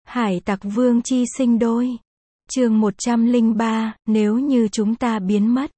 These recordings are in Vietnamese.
Hải tặc vương chi sinh đôi. Chương 103, nếu như chúng ta biến mất.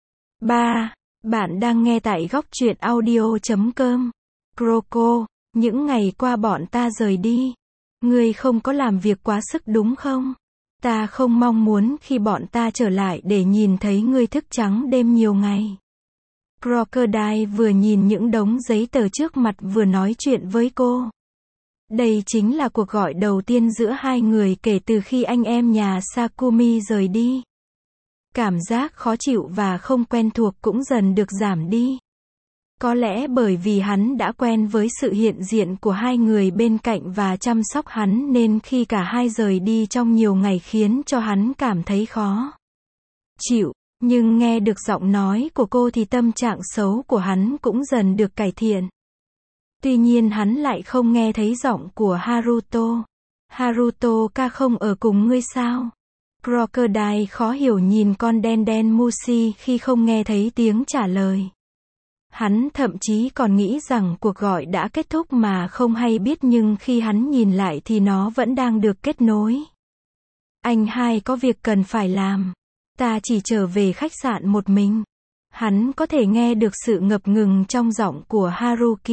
3. Bạn đang nghe tại góc truyện audio.com. Croco, những ngày qua bọn ta rời đi. Ngươi không có làm việc quá sức đúng không? Ta không mong muốn khi bọn ta trở lại để nhìn thấy ngươi thức trắng đêm nhiều ngày. Crocodile vừa nhìn những đống giấy tờ trước mặt vừa nói chuyện với cô. Đây chính là cuộc gọi đầu tiên giữa hai người kể từ khi anh em nhà Sakumi rời đi. Cảm giác khó chịu và không quen thuộc cũng dần được giảm đi. Có lẽ bởi vì hắn đã quen với sự hiện diện của hai người bên cạnh và chăm sóc hắn nên khi cả hai rời đi trong nhiều ngày khiến cho hắn cảm thấy khó chịu. Nhưng nghe được giọng nói của cô thì tâm trạng xấu của hắn cũng dần được cải thiện. Tuy nhiên hắn lại không nghe thấy giọng của Haruto. Haruto ca không ở cùng ngươi sao? Crocodile khó hiểu nhìn con đen đen Mushi khi không nghe thấy tiếng trả lời. Hắn thậm chí còn nghĩ rằng cuộc gọi đã kết thúc mà không hay biết, nhưng khi hắn nhìn lại thì nó vẫn đang được kết nối. Anh hai có việc cần phải làm. Ta chỉ trở về khách sạn một mình. Hắn có thể nghe được sự ngập ngừng trong giọng của Haruki.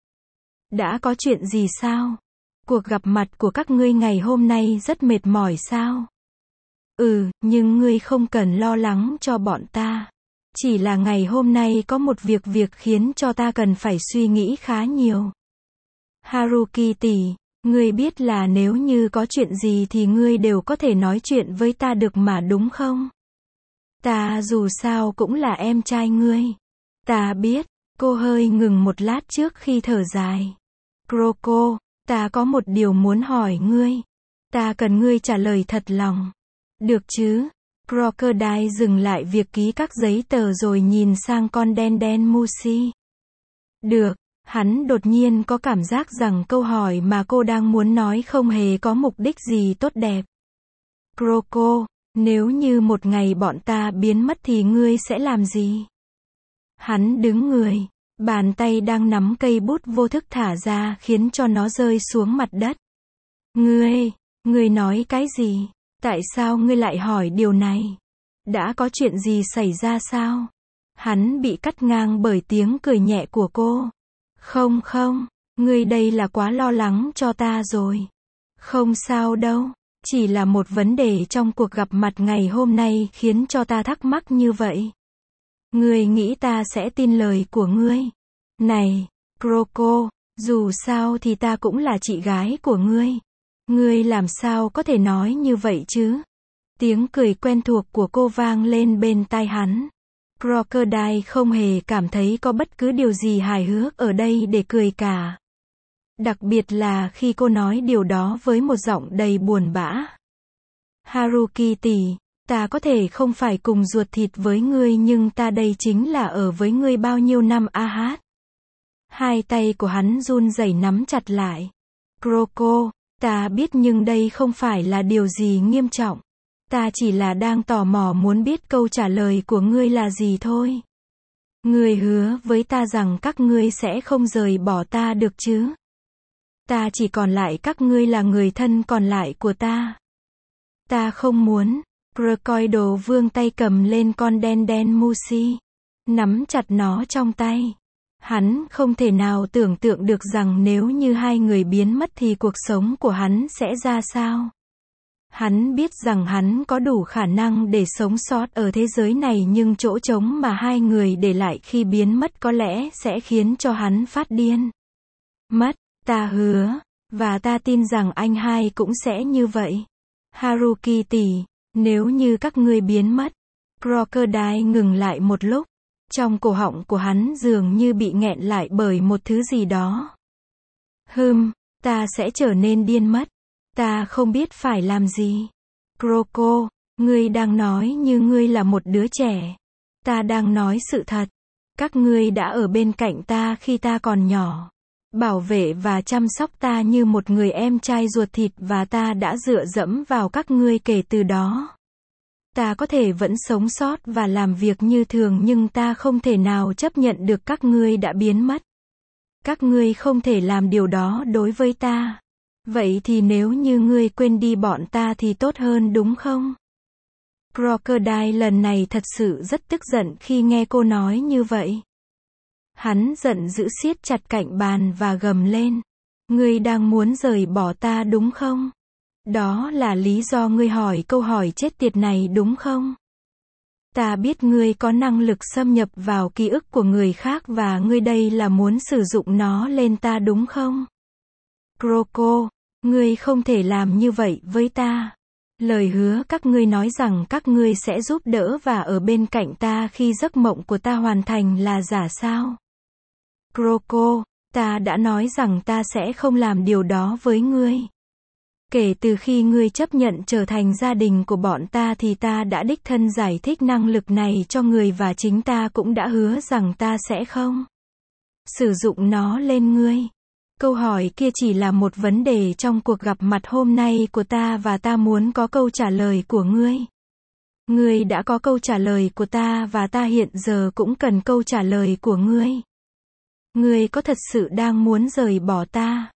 Đã có chuyện gì sao? Cuộc gặp mặt của các ngươi ngày hôm nay rất mệt mỏi sao? Nhưng ngươi không cần lo lắng cho bọn ta. Chỉ là ngày hôm nay có một việc khiến cho ta cần phải suy nghĩ khá nhiều. Haruki tỷ, ngươi biết là nếu như có chuyện gì thì ngươi đều có thể nói chuyện với ta được mà đúng không? Ta dù sao cũng là em trai ngươi. Ta biết. Cô hơi ngừng một lát trước khi thở dài. Croco, ta có một điều muốn hỏi ngươi. Ta cần ngươi trả lời thật lòng. Được chứ? Crocodile dừng lại việc ký các giấy tờ rồi nhìn sang con đen đen Mushi. Được. Hắn đột nhiên có cảm giác rằng câu hỏi mà cô đang muốn nói không hề có mục đích gì tốt đẹp. Croco, nếu như một ngày bọn ta biến mất thì ngươi sẽ làm gì? Hắn đứng người. Bàn tay đang nắm cây bút vô thức thả ra khiến cho nó rơi xuống mặt đất. Ngươi nói cái gì? Tại sao ngươi lại hỏi điều này? Đã có chuyện gì xảy ra sao? Hắn bị cắt ngang bởi tiếng cười nhẹ của cô. Không, ngươi đây là quá lo lắng cho ta rồi. Không sao đâu, chỉ là một vấn đề trong cuộc gặp mặt ngày hôm nay khiến cho ta thắc mắc như vậy. Ngươi nghĩ ta sẽ tin lời của ngươi? Này, Croco, dù sao thì ta cũng là chị gái của ngươi. Ngươi làm sao có thể nói như vậy chứ? Tiếng cười quen thuộc của cô vang lên bên tai hắn. Crocodile không hề cảm thấy có bất cứ điều gì hài hước ở đây để cười cả. Đặc biệt là khi cô nói điều đó với một giọng đầy buồn bã. Haruki tỷ, ta có thể không phải cùng ruột thịt với ngươi nhưng ta đây chính là ở với ngươi bao nhiêu năm a hát. Hai tay của hắn run rẩy nắm chặt lại. Croco, ta biết nhưng đây không phải là điều gì nghiêm trọng. Ta chỉ là đang tò mò muốn biết câu trả lời của ngươi là gì thôi. Ngươi hứa với ta rằng các ngươi sẽ không rời bỏ ta được chứ? Ta chỉ còn lại các ngươi là người thân còn lại của ta. Ta không muốn. Crocodile vươn tay cầm lên con đen đen Mushi. Nắm chặt nó trong tay. Hắn không thể nào tưởng tượng được rằng nếu như hai người biến mất thì cuộc sống của hắn sẽ ra sao. Hắn biết rằng hắn có đủ khả năng để sống sót ở thế giới này nhưng chỗ trống mà hai người để lại khi biến mất có lẽ sẽ khiến cho hắn phát điên. Mất, ta hứa, và ta tin rằng anh hai cũng sẽ như vậy. Haruki tỷ, nếu như các ngươi biến mất. Crocodile ngừng lại một lúc. Trong cổ họng của hắn dường như bị nghẹn lại bởi một thứ gì đó. Ta sẽ trở nên điên mất. Ta không biết phải làm gì. Croco, ngươi đang nói như ngươi là một đứa trẻ. Ta đang nói sự thật. Các ngươi đã ở bên cạnh ta khi ta còn nhỏ. Bảo vệ và chăm sóc ta như một người em trai ruột thịt và ta đã dựa dẫm vào các ngươi kể từ đó. Ta có thể vẫn sống sót và làm việc như thường nhưng ta không thể nào chấp nhận được các ngươi đã biến mất. Các ngươi không thể làm điều đó đối với ta. Vậy thì nếu như ngươi quên đi bọn ta thì tốt hơn đúng không? Crocodile lần này thật sự rất tức giận khi nghe cô nói như vậy. Hắn giận dữ siết chặt cạnh bàn và gầm lên. Ngươi đang muốn rời bỏ ta đúng không? Đó là lý do ngươi hỏi câu hỏi chết tiệt này đúng không? Ta biết ngươi có năng lực xâm nhập vào ký ức của người khác và ngươi đây là muốn sử dụng nó lên ta đúng không? Croco, ngươi không thể làm như vậy với ta. Lời hứa các ngươi nói rằng các ngươi sẽ giúp đỡ và ở bên cạnh ta khi giấc mộng của ta hoàn thành là giả sao? Croco, ta đã nói rằng ta sẽ không làm điều đó với ngươi. Kể từ khi ngươi chấp nhận trở thành gia đình của bọn ta thì ta đã đích thân giải thích năng lực này cho người và chính ta cũng đã hứa rằng ta sẽ không sử dụng nó lên ngươi. Câu hỏi kia chỉ là một vấn đề trong cuộc gặp mặt hôm nay của ta và ta muốn có câu trả lời của ngươi. Ngươi đã có câu trả lời của ta và ta hiện giờ cũng cần câu trả lời của ngươi. Ngươi có thật sự đang muốn rời bỏ ta?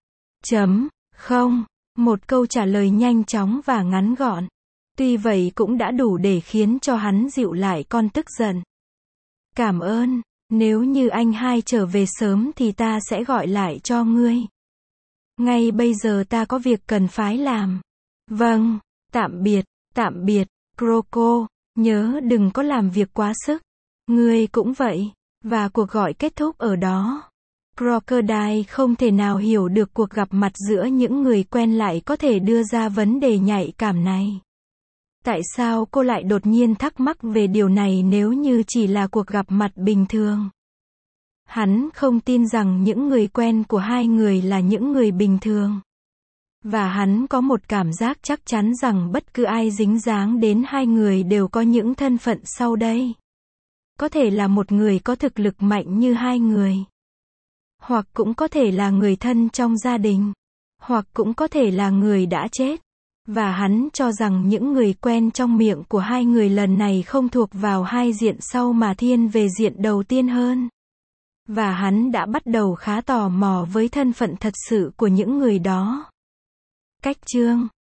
Không. Một câu trả lời nhanh chóng và ngắn gọn. Tuy vậy cũng đã đủ để khiến cho hắn dịu lại con tức giận. Cảm ơn, nếu như anh hai trở về sớm thì ta sẽ gọi lại cho ngươi. Ngay bây giờ ta có việc cần phải làm. Vâng, tạm biệt, Croco, nhớ đừng có làm việc quá sức. Ngươi cũng vậy. Và cuộc gọi kết thúc ở đó. Crocodile không thể nào hiểu được cuộc gặp mặt giữa những người quen lại có thể đưa ra vấn đề nhạy cảm này. Tại sao cô lại đột nhiên thắc mắc về điều này nếu như chỉ là cuộc gặp mặt bình thường? Hắn không tin rằng những người quen của hai người là những người bình thường. Và hắn có một cảm giác chắc chắn rằng bất cứ ai dính dáng đến hai người đều có những thân phận sau đây. Có thể là một người có thực lực mạnh như hai người. Hoặc cũng có thể là người thân trong gia đình. Hoặc cũng có thể là người đã chết. Và hắn cho rằng những người quen trong miệng của hai người lần này không thuộc vào hai diện sau mà thiên về diện đầu tiên hơn. Và hắn đã bắt đầu khá tò mò với thân phận thật sự của những người đó. Cách chương